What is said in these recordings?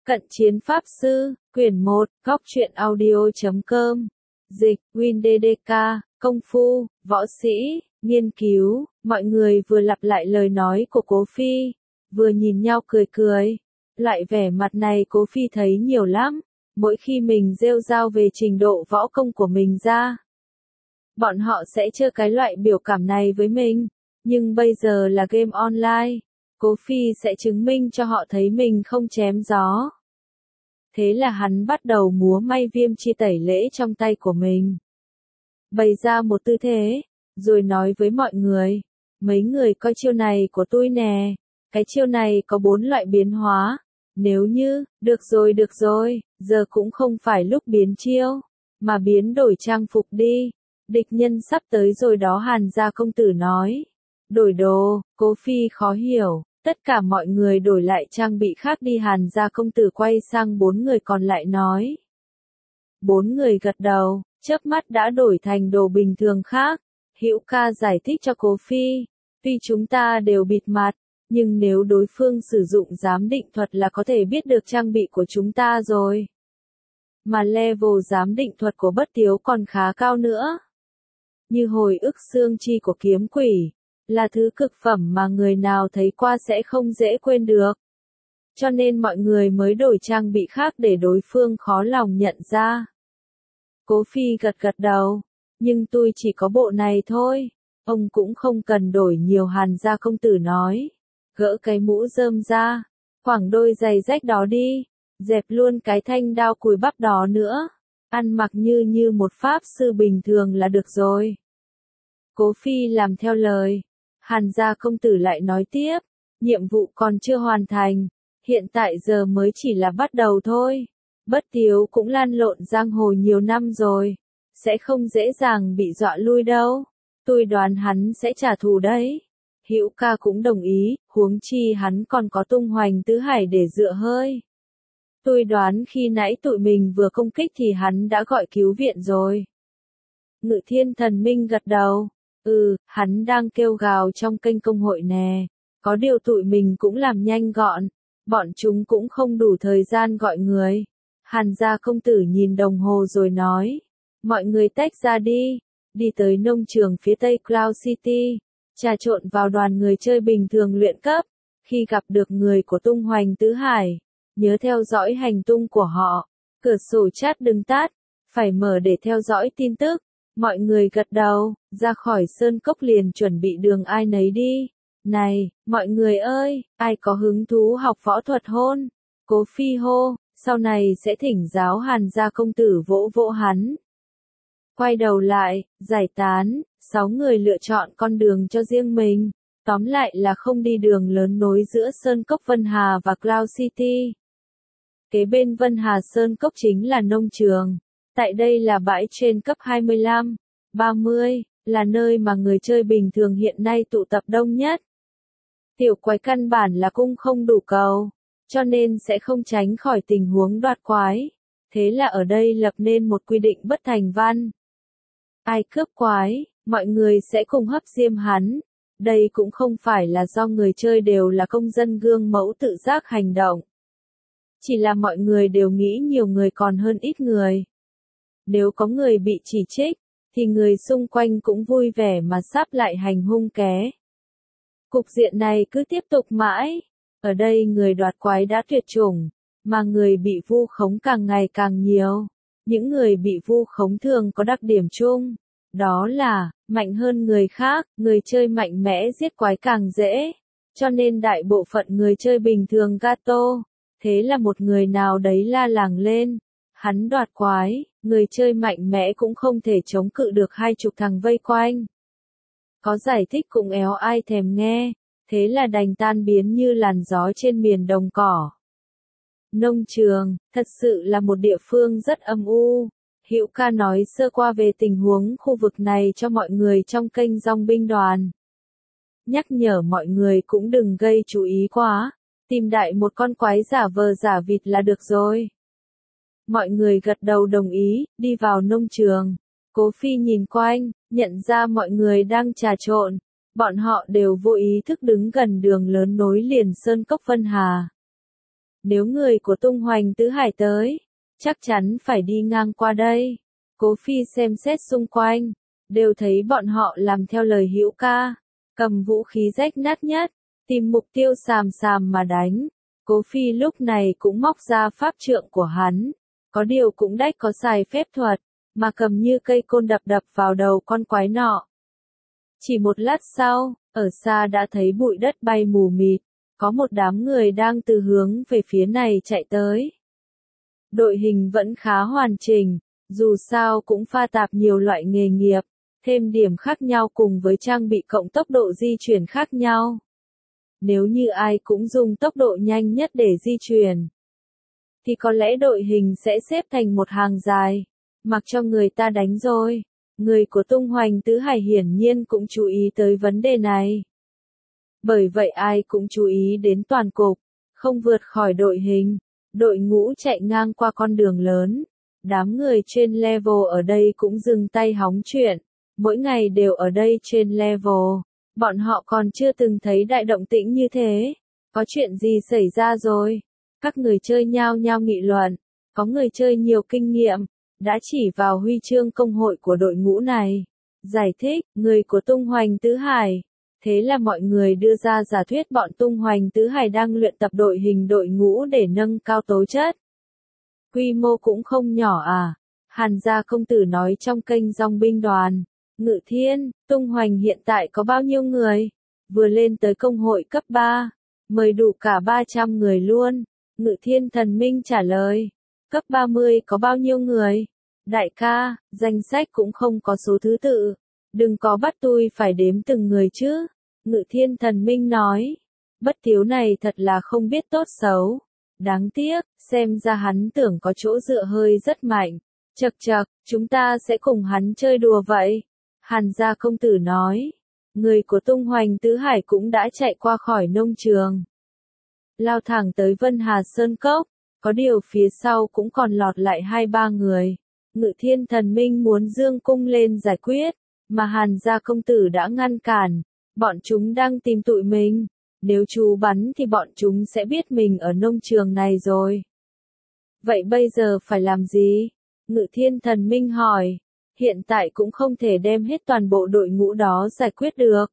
Cận chiến pháp sư, quyển 1, góc truyện audio.com. Dịch, WinDDK, công phu, võ sĩ, nghiên cứu, mọi người vừa lặp lại lời nói của Cố Phi, vừa nhìn nhau cười cười. Loại vẻ mặt này Cố Phi thấy nhiều lắm, mỗi khi mình rêu rao về trình độ võ công của mình ra. Bọn họ sẽ chơi cái loại biểu cảm này với mình, nhưng bây giờ là game online. Cố Phi sẽ chứng minh cho họ thấy mình không chém gió. Thế là hắn bắt đầu múa may viêm chi tẩy lễ trong tay của mình. Bày ra một tư thế, rồi nói với mọi người, mấy người coi chiêu này của tôi nè, cái chiêu này có 4 loại biến hóa. Nếu như, được rồi, giờ cũng không phải lúc biến chiêu, mà biến đổi trang phục đi. Địch nhân sắp tới rồi đó, Hàn gia công tử nói. Đổi đồ, Cố Phi khó hiểu. Tất cả mọi người đổi lại trang bị khác đi. Hàn gia công tử quay sang 4 người còn lại nói. 4 người gật đầu, chớp mắt đã đổi thành đồ bình thường khác. Hữu ca giải thích cho Cố Phi, tuy chúng ta đều bịt mặt, nhưng nếu đối phương sử dụng giám định thuật là có thể biết được trang bị của chúng ta rồi. Mà level giám định thuật của Bất Tiếu còn khá cao nữa. Như hồi ức xương chi của kiếm quỷ, là thứ cực phẩm mà người nào thấy qua sẽ không dễ quên được. Cho nên mọi người mới đổi trang bị khác để đối phương khó lòng nhận ra. Cố Phi gật đầu, nhưng tôi chỉ có bộ này thôi, ông cũng không cần đổi nhiều. Hàn gia công tử nói, gỡ cái mũ rơm ra, khoảng đôi giày rách đó đi, dẹp luôn cái thanh đao cùi bắp đó nữa, ăn mặc như một pháp sư bình thường là được rồi. Cố Phi làm theo lời. Hàn gia công tử lại nói tiếp, nhiệm vụ còn chưa hoàn thành, hiện tại giờ mới chỉ là bắt đầu thôi. Bất Tiếu cũng lăn lộn giang hồ nhiều năm rồi, sẽ không dễ dàng bị dọa lui đâu. Tôi đoán hắn sẽ trả thù đấy. Hữu ca cũng đồng ý, huống chi hắn còn có tung hoành tứ hải để dựa hơi. Tôi đoán khi nãy tụi mình vừa công kích thì hắn đã gọi cứu viện rồi. Ngự Thiên Thần Minh gật đầu. Hắn đang kêu gào trong kênh công hội nè. Có điều tụi mình cũng làm nhanh gọn. Bọn chúng cũng không đủ thời gian gọi người. Hàn gia công tử nhìn đồng hồ rồi nói. Mọi người tách ra đi. Đi tới nông trường phía tây Cloud City. Trà trộn vào đoàn người chơi bình thường luyện cấp. Khi gặp được người của tung hoành tứ hải, nhớ theo dõi hành tung của họ. Cửa sổ chat đừng tắt. Phải mở để theo dõi tin tức. Mọi người gật đầu, ra khỏi sơn cốc liền chuẩn bị đường ai nấy đi. Này, mọi người ơi, ai có hứng thú học võ thuật hôn? Cố Phi hô, sau này sẽ thỉnh giáo. Hàn gia công tử vỗ vỗ hắn. Quay đầu lại, giải tán, 6 người lựa chọn con đường cho riêng mình. Tóm lại là không đi đường lớn nối giữa sơn cốc Vân Hà và Cloud City. Kế bên Vân Hà sơn cốc chính là nông trường. Tại đây là bãi trên cấp 25, 30, là nơi mà người chơi bình thường hiện nay tụ tập đông nhất. Tiểu quái căn bản là cung không đủ cầu, cho nên sẽ không tránh khỏi tình huống đoạt quái. Thế là ở đây lập nên một quy định bất thành văn. Ai cướp quái, mọi người sẽ cùng hấp diêm hắn. Đây cũng không phải là do người chơi đều là công dân gương mẫu tự giác hành động. Chỉ là mọi người đều nghĩ nhiều người còn hơn ít người. Nếu có người bị chỉ trích, thì người xung quanh cũng vui vẻ mà sáp lại hành hung ké. Cục diện này cứ tiếp tục mãi. Ở đây người đoạt quái đã tuyệt chủng, mà người bị vu khống càng ngày càng nhiều. Những người bị vu khống thường có đặc điểm chung, đó là mạnh hơn người khác. Người chơi mạnh mẽ giết quái càng dễ, cho nên đại bộ phận người chơi bình thường gato. Thế là một người nào đấy la làng lên, hắn đoạt quái, người chơi mạnh mẽ cũng không thể chống cự được 20 thằng vây quanh. Có giải thích cũng éo ai thèm nghe, thế là đành tan biến như làn gió trên miền đồng cỏ. Nông trường, thật sự là một địa phương rất âm u. Hữu ca nói sơ qua về tình huống khu vực này cho mọi người trong kênh Dòng binh đoàn. Nhắc nhở mọi người cũng đừng gây chú ý quá, tìm đại một con quái giả vờ giả vịt là được rồi. Mọi người gật đầu đồng ý, đi vào nông trường. Cố Phi nhìn quanh, nhận ra mọi người đang trà trộn. Bọn họ đều vô ý thức đứng gần đường lớn nối liền sơn cốc Vân Hà. Nếu người của tung hoành tứ hải tới, chắc chắn phải đi ngang qua đây. Cố Phi xem xét xung quanh, đều thấy bọn họ làm theo lời Hữu Ca, cầm vũ khí rách nát nhất, tìm mục tiêu xàm xàm mà đánh. Cố Phi lúc này cũng móc ra pháp trượng của hắn, có điều cũng đách có xài phép thuật, mà cầm như cây côn đập đập vào đầu con quái nọ. Chỉ một lát sau, ở xa đã thấy bụi đất bay mù mịt, có một đám người đang từ hướng về phía này chạy tới. Đội hình vẫn khá hoàn chỉnh, dù sao cũng pha tạp nhiều loại nghề nghiệp, thêm điểm khác nhau cùng với trang bị cộng tốc độ di chuyển khác nhau. Nếu như ai cũng dùng tốc độ nhanh nhất để di chuyển, thì có lẽ đội hình sẽ xếp thành một hàng dài, mặc cho người ta đánh rồi. Người của tung hoành tứ hải hiển nhiên cũng chú ý tới vấn đề này. Bởi vậy ai cũng chú ý đến toàn cục, không vượt khỏi đội hình. Đội ngũ chạy ngang qua con đường lớn. Đám người trên level ở đây cũng dừng tay hóng chuyện. Mỗi ngày đều ở đây trên level. Bọn họ còn chưa từng thấy đại động tĩnh như thế. Có chuyện gì xảy ra rồi? Các người chơi nhao nhao nghị luận. Có người chơi nhiều kinh nghiệm, đã chỉ vào huy chương công hội của đội ngũ này. Giải thích, người của tung hoành tứ hải. Thế là mọi người đưa ra giả thuyết bọn tung hoành tứ hải đang luyện tập đội hình đội ngũ để nâng cao tố chất. Quy mô cũng không nhỏ à? Hàn gia công tử nói trong kênh dòng binh đoàn. Ngự Thiên, tung hoành hiện tại có bao nhiêu người? Vừa lên tới công hội cấp 3, mời đủ cả 300 người luôn. Ngự Thiên thần minh trả lời. Cấp 30 có bao nhiêu người? Đại ca, danh sách cũng không có số thứ tự. Đừng có bắt tôi phải đếm từng người chứ. Ngự Thiên thần minh nói. Bất Tiếu này thật là không biết tốt xấu. Đáng tiếc, xem ra hắn tưởng có chỗ dựa hơi rất mạnh. Chậc chậc, chúng ta sẽ cùng hắn chơi đùa vậy. Hàn gia công tử nói. Người của tung hoành tứ hải cũng đã chạy qua khỏi nông trường, lao thẳng tới Vân Hà Sơn Cốc. Có điều phía sau cũng còn lọt lại 2-3 người. Ngự Thiên thần minh muốn dương cung lên giải quyết, mà Hàn gia công tử đã ngăn cản. Bọn chúng đang tìm tụi mình. Nếu chú bắn thì bọn chúng sẽ biết mình ở nông trường này rồi. Vậy bây giờ phải làm gì? Ngự Thiên thần minh hỏi. Hiện tại cũng không thể đem hết toàn bộ đội ngũ đó giải quyết được.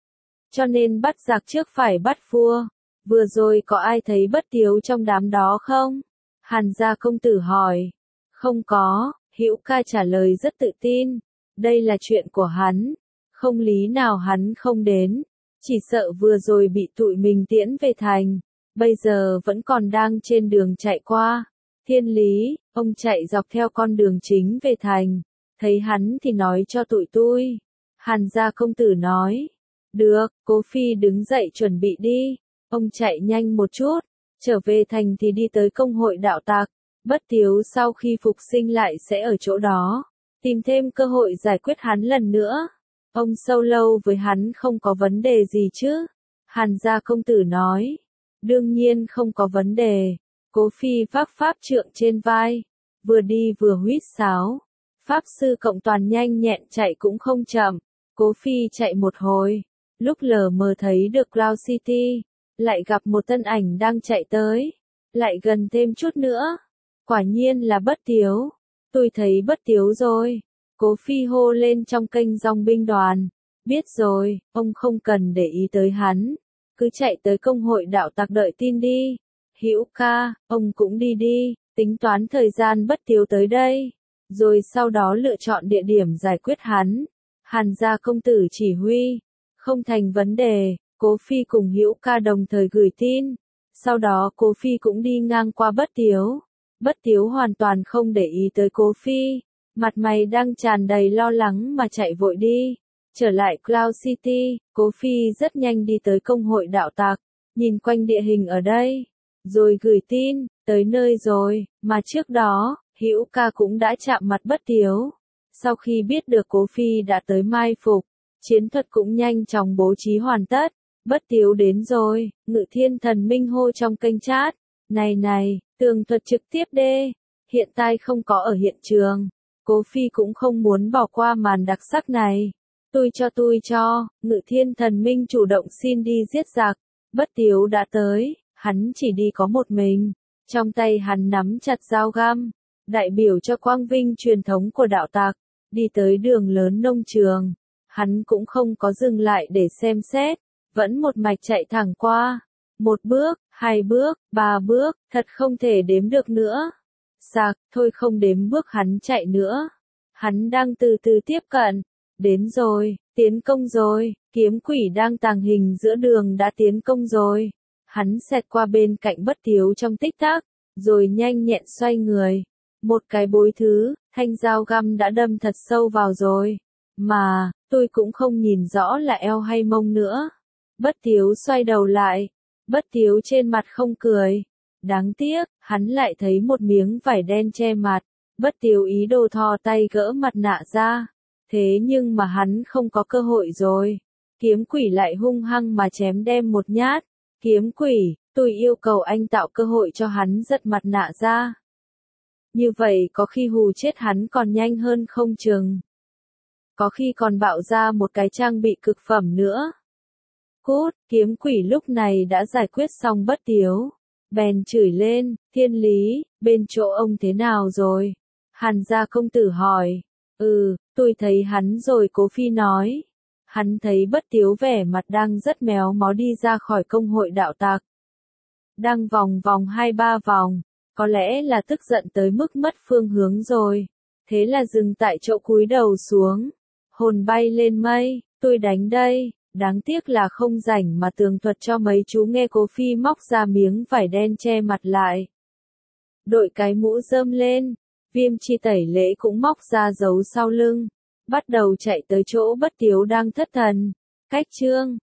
Cho nên bắt giặc trước phải bắt vua. Vừa rồi có ai thấy Bất Tiếu trong đám đó không? Hàn gia công tử hỏi. Không có, Hữu Ca trả lời rất tự tin. Đây là chuyện của hắn. Không lý nào hắn không đến. Chỉ sợ vừa rồi bị tụi mình tiễn về thành. Bây giờ vẫn còn đang trên đường chạy qua. Thiên Lý, ông chạy dọc theo con đường chính về thành. Thấy hắn thì nói cho tụi tôi. Hàn gia công tử nói. Được, Cố Phi đứng dậy chuẩn bị đi. Ông chạy nhanh một chút. Trở về thành thì đi tới công hội đạo tặc. Bất Tiếu sau khi phục sinh lại sẽ ở chỗ đó. Tìm thêm cơ hội giải quyết hắn lần nữa. Ông sâu lâu với hắn không có vấn đề gì chứ? Hàn gia công tử nói. Đương nhiên không có vấn đề. Cố Phi vác pháp trượng trên vai. Vừa đi vừa huýt sáo. Pháp sư cộng toàn nhanh nhẹn chạy cũng không chậm. Cố Phi chạy một hồi. Lúc lờ mờ thấy được Cloud City. Lại gặp một thân ảnh đang chạy tới. Lại gần thêm chút nữa. Quả nhiên là Bất Tiếu. Tôi thấy Bất Tiếu rồi. Cố Phi hô lên trong kênh dòng binh đoàn. Biết rồi, ông không cần để ý tới hắn. Cứ chạy tới công hội đạo tặc đợi tin đi. Hữu Ca, ông cũng đi đi. Tính toán thời gian Bất Tiếu tới đây. Rồi sau đó lựa chọn địa điểm giải quyết hắn. Hàn gia công tử chỉ huy. Không thành vấn đề. Cố Phi cùng Hữu Ca đồng thời gửi tin. Sau đó Cố Phi cũng đi ngang qua Bất Tiếu. Bất Tiếu hoàn toàn không để ý tới Cố Phi. Mặt mày đang tràn đầy lo lắng mà chạy vội đi. Trở lại Cloud City, Cố Phi rất nhanh đi tới công hội đạo tặc. Nhìn quanh địa hình ở đây. Rồi gửi tin, tới nơi rồi, mà trước đó, Hữu Ca cũng đã chạm mặt Bất Tiếu. Sau khi biết được Cố Phi đã tới mai phục, chiến thuật cũng nhanh chóng bố trí hoàn tất. Bất Tiếu đến rồi, Ngự Thiên thần minh hô trong kênh chat. Này, tường thuật trực tiếp đê. Hiện tại không có ở hiện trường. Cố Phi cũng không muốn bỏ qua màn đặc sắc này. Tôi cho, Ngự Thiên thần minh chủ động xin đi giết giặc. Bất Tiếu đã tới, hắn chỉ đi có một mình. Trong tay hắn nắm chặt dao găm, đại biểu cho quang vinh truyền thống của đạo tặc, đi tới đường lớn nông trường. Hắn cũng không có dừng lại để xem xét, vẫn một mạch chạy thẳng qua. 1 bước, 2 bước, 3 bước, thật không thể đếm được nữa. Sạc, thôi không đếm bước hắn chạy nữa. Hắn đang từ từ tiếp cận. Đến rồi, tiến công rồi, kiếm quỷ đang tàng hình giữa đường đã tiến công rồi. Hắn xẹt qua bên cạnh Bất Tiếu trong tích tắc, rồi nhanh nhẹn xoay người. Một cái bối thứ, thanh dao găm đã đâm thật sâu vào rồi. Mà, tôi cũng không nhìn rõ là eo hay mông nữa. Bất Tiếu xoay đầu lại. Bất Tiếu trên mặt không cười. Đáng tiếc, hắn lại thấy một miếng vải đen che mặt. Bất Tiếu ý đồ thò tay gỡ mặt nạ ra. Thế nhưng mà hắn không có cơ hội rồi. Kiếm quỷ lại hung hăng mà chém đem một nhát. Kiếm quỷ, tôi yêu cầu anh tạo cơ hội cho hắn giật mặt nạ ra. Như vậy có khi hù chết hắn còn nhanh hơn không chừng. Có khi còn bạo ra một cái trang bị cực phẩm nữa. Cút, kiếm quỷ lúc này đã giải quyết xong Bất Tiếu. Bèn chửi lên, Thiên Lý, bên chỗ ông thế nào rồi? Hàn gia công tử hỏi. Tôi thấy hắn rồi, Cố Phi nói. Hắn thấy Bất Tiếu vẻ mặt đang rất méo mó đi ra khỏi công hội đạo tặc. Đang vòng vòng 2-3 vòng, có lẽ là tức giận tới mức mất phương hướng rồi. Thế là dừng tại chỗ cúi đầu xuống. Hồn bay lên mây, tôi đánh đây. Đáng tiếc là không rảnh mà tường thuật cho mấy chú nghe. Cố Phi móc ra miếng vải đen che mặt lại. Đội cái mũ rơm lên. Viêm chi tẩy lễ cũng móc ra giấu sau lưng. Bắt đầu chạy tới chỗ Bất Tiếu đang thất thần. Cách chương